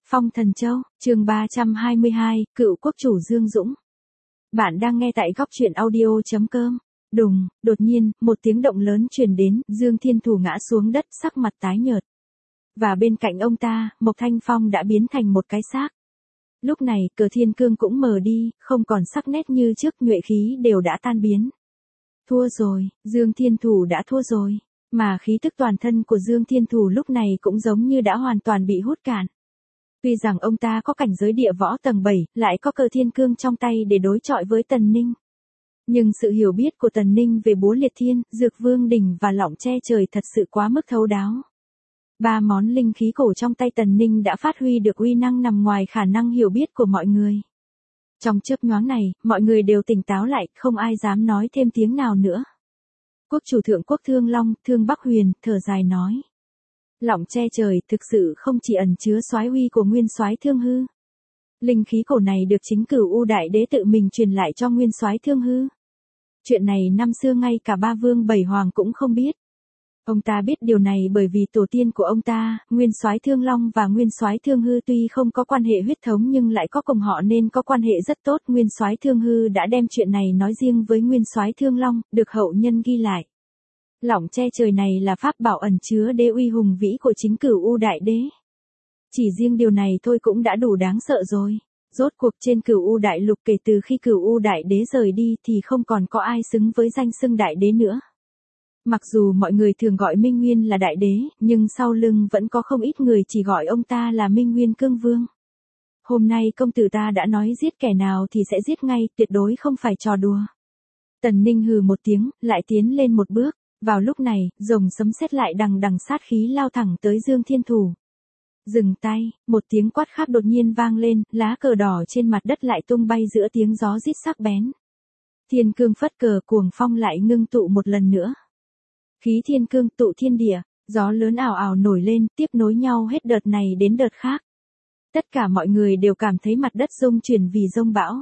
Phong Thần Châu, chương 322, cựu quốc chủ Dương Dũng. Bạn đang nghe tại góc truyện audio.com. Đùng, đột nhiên, một tiếng động lớn truyền đến, Dương Thiên Thủ ngã xuống đất sắc mặt tái nhợt. Và bên cạnh ông ta, Mộc Thanh Phong đã biến thành một cái xác. Lúc này, Cờ Thiên Cương cũng mờ đi, không còn sắc nét như trước, nhuệ khí đều đã tan biến. Thua rồi, Dương Thiên Thủ đã thua rồi. Mà khí tức toàn thân của Dương Thiên Thủ lúc này cũng giống như đã hoàn toàn bị hút cạn. Tuy rằng ông ta có cảnh giới địa võ tầng 7, lại có Cờ Thiên Cương trong tay để đối chọi với Tần Ninh. Nhưng sự hiểu biết của Tần Ninh về Búa Liệt Thiên, Dược Vương Đỉnh và Lọng Che Trời thật sự quá mức thấu đáo. Ba món linh khí cổ trong tay Tần Ninh đã phát huy được uy năng nằm ngoài khả năng hiểu biết của mọi người. Trong chớp nhoáng này, mọi người đều tỉnh táo lại, không ai dám nói thêm tiếng nào nữa. Quốc chủ Thượng Quốc Thương Long, Thương Bắc Huyền, thở dài nói. Lọng Che Trời thực sự không chỉ ẩn chứa soái uy của nguyên soái Thương Hư. Linh khí cổ này được chính Cửu U Đại Đế tự mình truyền lại cho nguyên soái Thương Hư. Chuyện này năm xưa ngay cả ba vương bảy hoàng cũng không biết. Ông ta biết điều này bởi vì tổ tiên của ông ta, nguyên soái Thương Long và nguyên soái Thương Hư tuy không có quan hệ huyết thống nhưng lại có cùng họ nên có quan hệ rất tốt. Nguyên soái Thương Hư đã đem chuyện này nói riêng với nguyên soái Thương Long, được hậu nhân ghi lại. Lọng Che Trời này là pháp bảo ẩn chứa đế uy hùng vĩ của chính Cửu U Đại Đế. Chỉ riêng điều này thôi cũng đã đủ đáng sợ rồi. Rốt cuộc trên Cửu U Đại Lục kể từ khi Cửu U Đại Đế rời đi thì không còn có ai xứng với danh xưng Đại Đế nữa. Mặc dù mọi người thường gọi Minh Nguyên là Đại Đế, nhưng sau lưng vẫn có không ít người chỉ gọi ông ta là Minh Nguyên Cương Vương. Hôm nay công tử ta đã nói giết kẻ nào thì sẽ giết ngay, tuyệt đối không phải trò đùa. Tần Ninh hừ một tiếng, lại tiến lên một bước. Vào lúc này, rồng sấm sét lại đằng đằng sát khí lao thẳng tới Dương Thiên Thủ. Dừng tay, một tiếng quát khác đột nhiên vang lên, lá cờ đỏ trên mặt đất lại tung bay giữa tiếng gió rít sắc bén. Thiên cương phất cờ, cuồng phong lại ngưng tụ một lần nữa. Khí thiên cương tụ thiên địa, gió lớn ảo ảo nổi lên, tiếp nối nhau hết đợt này đến đợt khác. Tất cả mọi người đều cảm thấy mặt đất rung chuyển vì dông bão.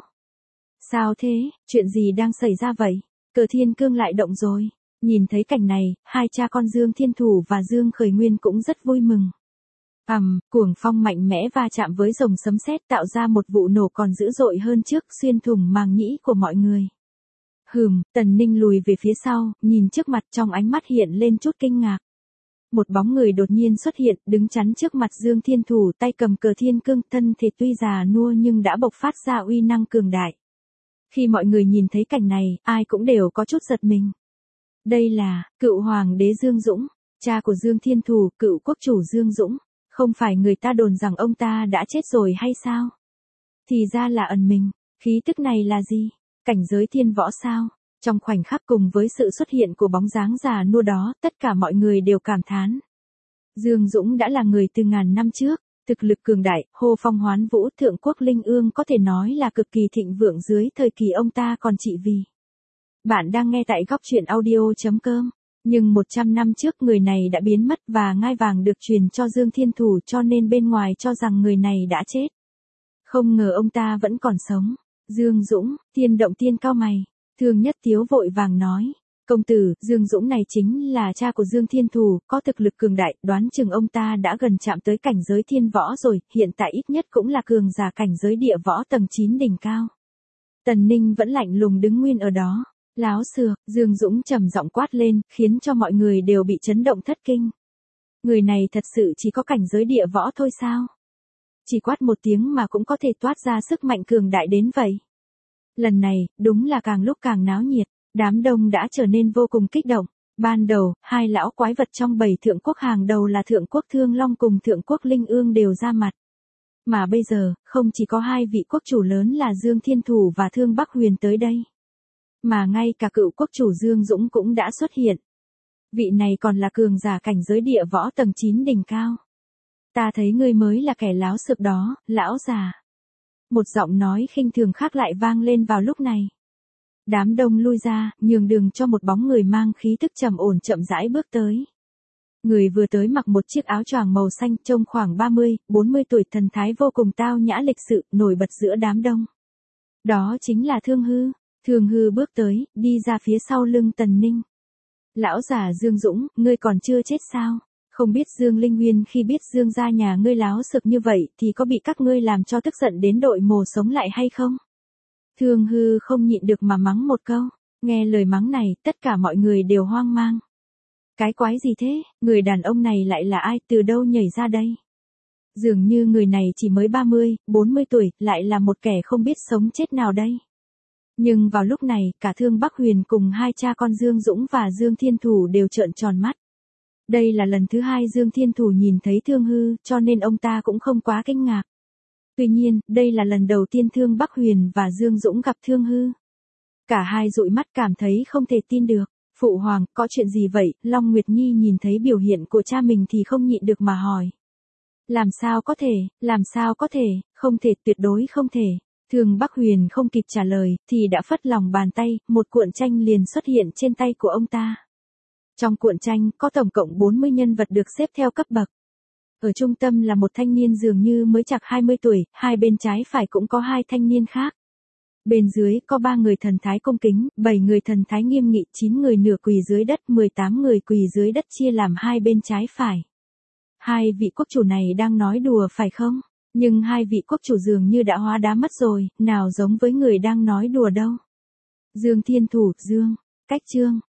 Sao thế, chuyện gì đang xảy ra vậy? Cờ thiên cương lại động rồi. Nhìn thấy cảnh này, hai cha con Dương Thiên Thủ và Dương Khởi Nguyên cũng rất vui mừng. Cuồng phong mạnh mẽ va chạm với rồng sấm sét tạo ra một vụ nổ còn dữ dội hơn trước, xuyên thủng màng nhĩ của mọi người. Tần Ninh lùi về phía sau, nhìn trước mặt, trong ánh mắt hiện lên chút kinh ngạc. Một bóng người đột nhiên xuất hiện, đứng chắn trước mặt Dương Thiên Thủ, tay cầm cờ thiên cương, thân thể tuy già nua nhưng đã bộc phát ra uy năng cường đại. Khi mọi người nhìn thấy cảnh này, ai cũng đều có chút giật mình. Đây là cựu hoàng đế Dương Dũng, cha của Dương Thiên Thủ, cựu quốc chủ Dương Dũng. Không phải người ta đồn rằng ông ta đã chết rồi hay sao? Thì ra là ẩn mình. Khí tức này là gì? Cảnh giới thiên võ sao? Trong khoảnh khắc cùng với sự xuất hiện của bóng dáng già nua đó, tất cả mọi người đều cảm thán. Dương Dũng đã là người từ ngàn năm trước, thực lực cường đại, hô phong hoán vũ, Thượng Quốc Linh Ương có thể nói là cực kỳ thịnh vượng dưới thời kỳ ông ta còn trị vì. Bạn đang nghe tại góc truyện audio.com. Nhưng 100 năm trước người này đã biến mất và ngai vàng được truyền cho Dương Thiên Thủ, cho nên bên ngoài cho rằng người này đã chết. Không ngờ ông ta vẫn còn sống. Dương Dũng, Thiên Động Tiên cao mày. Thương Nhất Tiếu vội vàng nói. Công tử, Dương Dũng này chính là cha của Dương Thiên Thủ, có thực lực cường đại, đoán chừng ông ta đã gần chạm tới cảnh giới thiên võ rồi, hiện tại ít nhất cũng là cường giả cảnh giới địa võ tầng 9 đỉnh cao. Tần Ninh vẫn lạnh lùng đứng nguyên ở đó. Láo xược, Dương Dũng trầm giọng quát lên, khiến cho mọi người đều bị chấn động thất kinh. Người này thật sự chỉ có cảnh giới địa võ thôi sao? Chỉ quát một tiếng mà cũng có thể toát ra sức mạnh cường đại đến vậy. Lần này, đúng là càng lúc càng náo nhiệt, đám đông đã trở nên vô cùng kích động. Ban đầu, hai lão quái vật trong 7 thượng quốc hàng đầu là Thượng Quốc Thương Long cùng Thượng Quốc Linh Ương đều ra mặt. Mà bây giờ, không chỉ có hai vị quốc chủ lớn là Dương Thiên Thủ và Thương Bắc Huyền tới đây. Mà ngay cả cựu quốc chủ Dương Dũng cũng đã xuất hiện. Vị này còn là cường giả cảnh giới địa võ tầng 9 đỉnh cao. Ta thấy ngươi mới là kẻ láo xược đó, lão già. Một giọng nói khinh thường khác lại vang lên vào lúc này. Đám đông lui ra, nhường đường cho một bóng người mang khí tức trầm ổn chậm rãi bước tới. Người vừa tới mặc một chiếc áo choàng màu xanh, trông khoảng 30, 40 tuổi, thần thái vô cùng tao nhã lịch sự, nổi bật giữa đám đông. Đó chính là Thương Hư. Thương Hư bước tới, đi ra phía sau lưng Tần Ninh. Lão già Dương Dũng, ngươi còn chưa chết sao? Không biết Dương Linh Nguyên khi biết Dương gia nhà ngươi láo xược như vậy thì có bị các ngươi làm cho tức giận đến đội mồ sống lại hay không? Thương Hư không nhịn được mà mắng một câu. Nghe lời mắng này, tất cả mọi người đều hoang mang. Cái quái gì thế, người đàn ông này lại là ai, từ đâu nhảy ra đây? Dường như người này chỉ mới 30, 40 tuổi, lại là một kẻ không biết sống chết nào đây. Nhưng vào lúc này, cả Thương Bắc Huyền cùng hai cha con Dương Dũng và Dương Thiên Thủ đều trợn tròn mắt. Đây là lần thứ hai Dương Thiên Thủ nhìn thấy Thương Hư, cho nên ông ta cũng không quá kinh ngạc. Tuy nhiên, đây là lần đầu tiên Thương Bắc Huyền và Dương Dũng gặp Thương Hư. Cả hai dụi mắt cảm thấy không thể tin được. Phụ hoàng, có chuyện gì vậy? Long Nguyệt Nhi nhìn thấy biểu hiện của cha mình thì không nhịn được mà hỏi. Làm sao có thể, không thể, tuyệt đối không thể. Thương Bắc Huyền không kịp trả lời, thì đã phất lòng bàn tay, một cuộn tranh liền xuất hiện trên tay của ông ta. Trong cuộn tranh, có tổng cộng 40 nhân vật được xếp theo cấp bậc. Ở trung tâm là một thanh niên dường như mới chạc 20 tuổi, hai bên trái phải cũng có hai thanh niên khác. Bên dưới có 3 người thần thái cung kính, 7 người thần thái nghiêm nghị, 9 người nửa quỳ dưới đất, 18 người quỳ dưới đất chia làm hai bên trái phải. Hai vị quốc chủ này đang nói đùa phải không? Nhưng hai vị quốc chủ dường như đã hóa đá mất rồi, nào giống với người đang nói đùa đâu. Dương Thiên Thủ, Dương, Cách Trương,